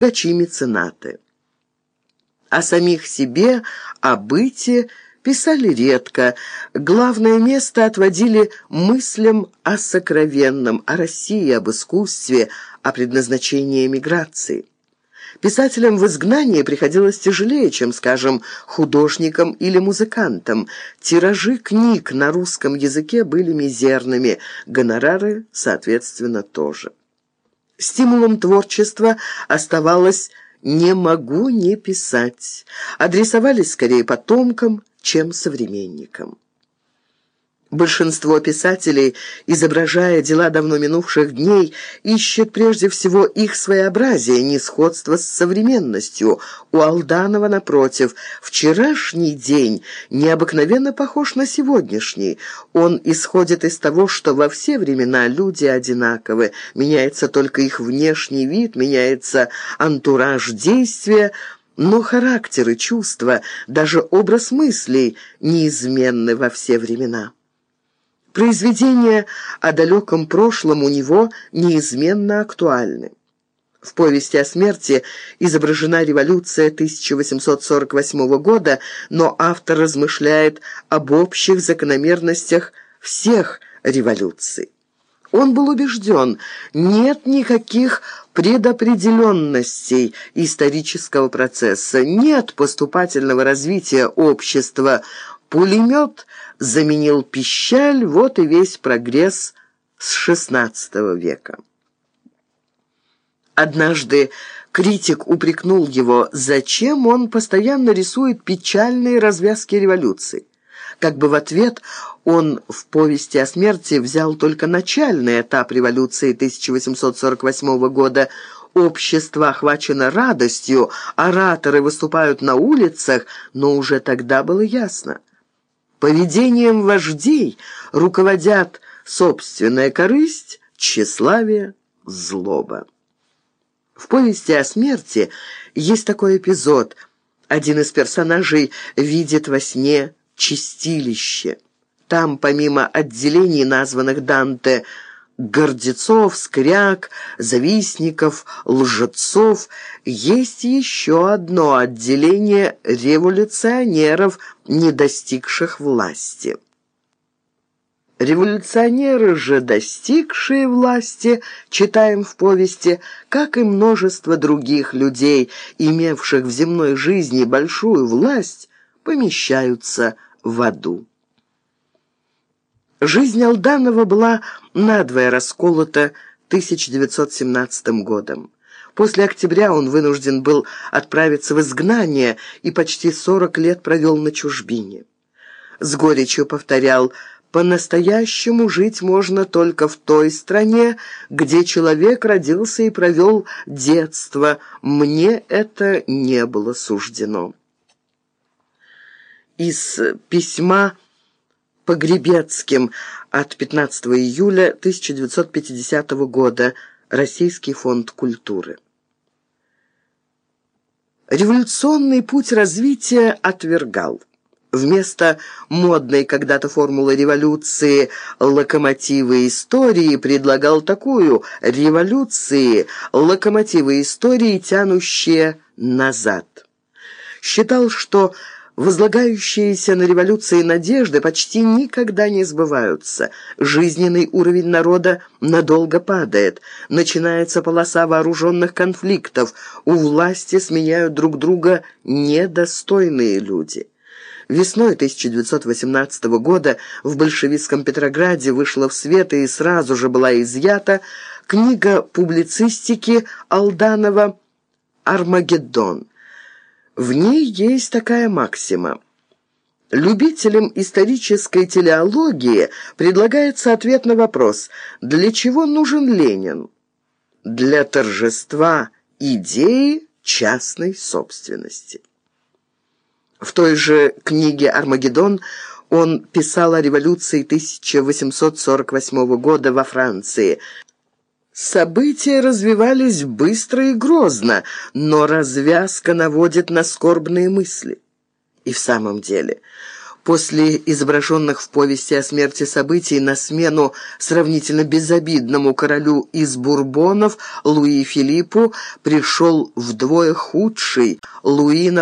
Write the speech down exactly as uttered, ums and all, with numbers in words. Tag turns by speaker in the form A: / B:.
A: богачи-меценаты. О самих себе, о быте писали редко, главное место отводили мыслям о сокровенном, о России, об искусстве, о предназначении эмиграции. Писателям в изгнании приходилось тяжелее, чем, скажем, художникам или музыкантам. Тиражи книг на русском языке были мизерными, гонорары, соответственно, тоже. Стимулом творчества оставалось «не могу не писать», адресовались скорее потомкам, чем современникам. Большинство писателей, изображая дела давно минувших дней, ищет прежде всего их своеобразие, несходство с современностью. У Алданова, напротив, вчерашний день необыкновенно похож на сегодняшний. Он исходит из того, что во все времена люди одинаковы, меняется только их внешний вид, меняется антураж действия, но характеры, чувства, даже образ мыслей неизменны во все времена. Произведения о далеком прошлом у него неизменно актуальны. В «Повести о смерти» изображена революция тысяча восемьсот сорок восьмого года, но автор размышляет об общих закономерностях всех революций. Он был убежден, нет никаких предопределенностей исторического процесса, нет поступательного развития общества. Пулемет заменил пищаль, вот и весь прогресс с шестнадцатого века. Однажды критик упрекнул его, зачем он постоянно рисует печальные развязки революции. Как бы в ответ он в «Повести о смерти» взял только начальный этап революции тысяча восемьсот сорок восьмого года. Общество охвачено радостью, ораторы выступают на улицах, но уже тогда было ясно. Поведением вождей руководят собственная корысть, тщеславие, злоба. В «Повести о смерти» есть такой эпизод. Один из персонажей видит во сне чистилище. Там, помимо отделений, названных Данте, гордецов, скряг, завистников, лжецов, есть еще одно отделение революционеров, не достигших власти. Революционеры же, достигшие власти, читаем в повести, как и множество других людей, имевших в земной жизни большую власть, помещаются в аду. Жизнь Алданова была надвое расколота тысяча девятьсот семнадцатым годом. После октября он вынужден был отправиться в изгнание и почти сорок лет провел на чужбине. С горечью повторял: «По-настоящему жить можно только в той стране, где человек родился и провел детство. Мне это не было суждено». Из письма Погребецким от пятнадцатого июля тысяча девятьсот пятидесятого года. Российский фонд культуры. Революционный путь развития отвергал. Вместо модной когда-то формулы революции «локомотивы истории» предлагал такую: революции – локомотивы истории, тянущие назад. Считал, что возлагающиеся на революции надежды почти никогда не сбываются. Жизненный уровень народа надолго падает. Начинается полоса вооруженных конфликтов. У власти сменяют друг друга недостойные люди. Весной тысяча девятьсот восемнадцатого года в большевистском Петрограде вышла в свет и сразу же была изъята книга публицистики Алданова «Армагеддон». В ней есть такая максима: любителям исторической телеологии предлагается ответ на вопрос: для чего нужен Ленин? Для торжества идеи частной собственности. В той же книге «Армагеддон» он писал о революции тысяча восемьсот сорок восьмого года во Франции. События развивались быстро и грозно, но развязка наводит на скорбные мысли. И в самом деле, После изображенных в повести о смерти событий на смену сравнительно безобидному королю из Бурбонов Луи Филиппу пришел вдвое худший Луи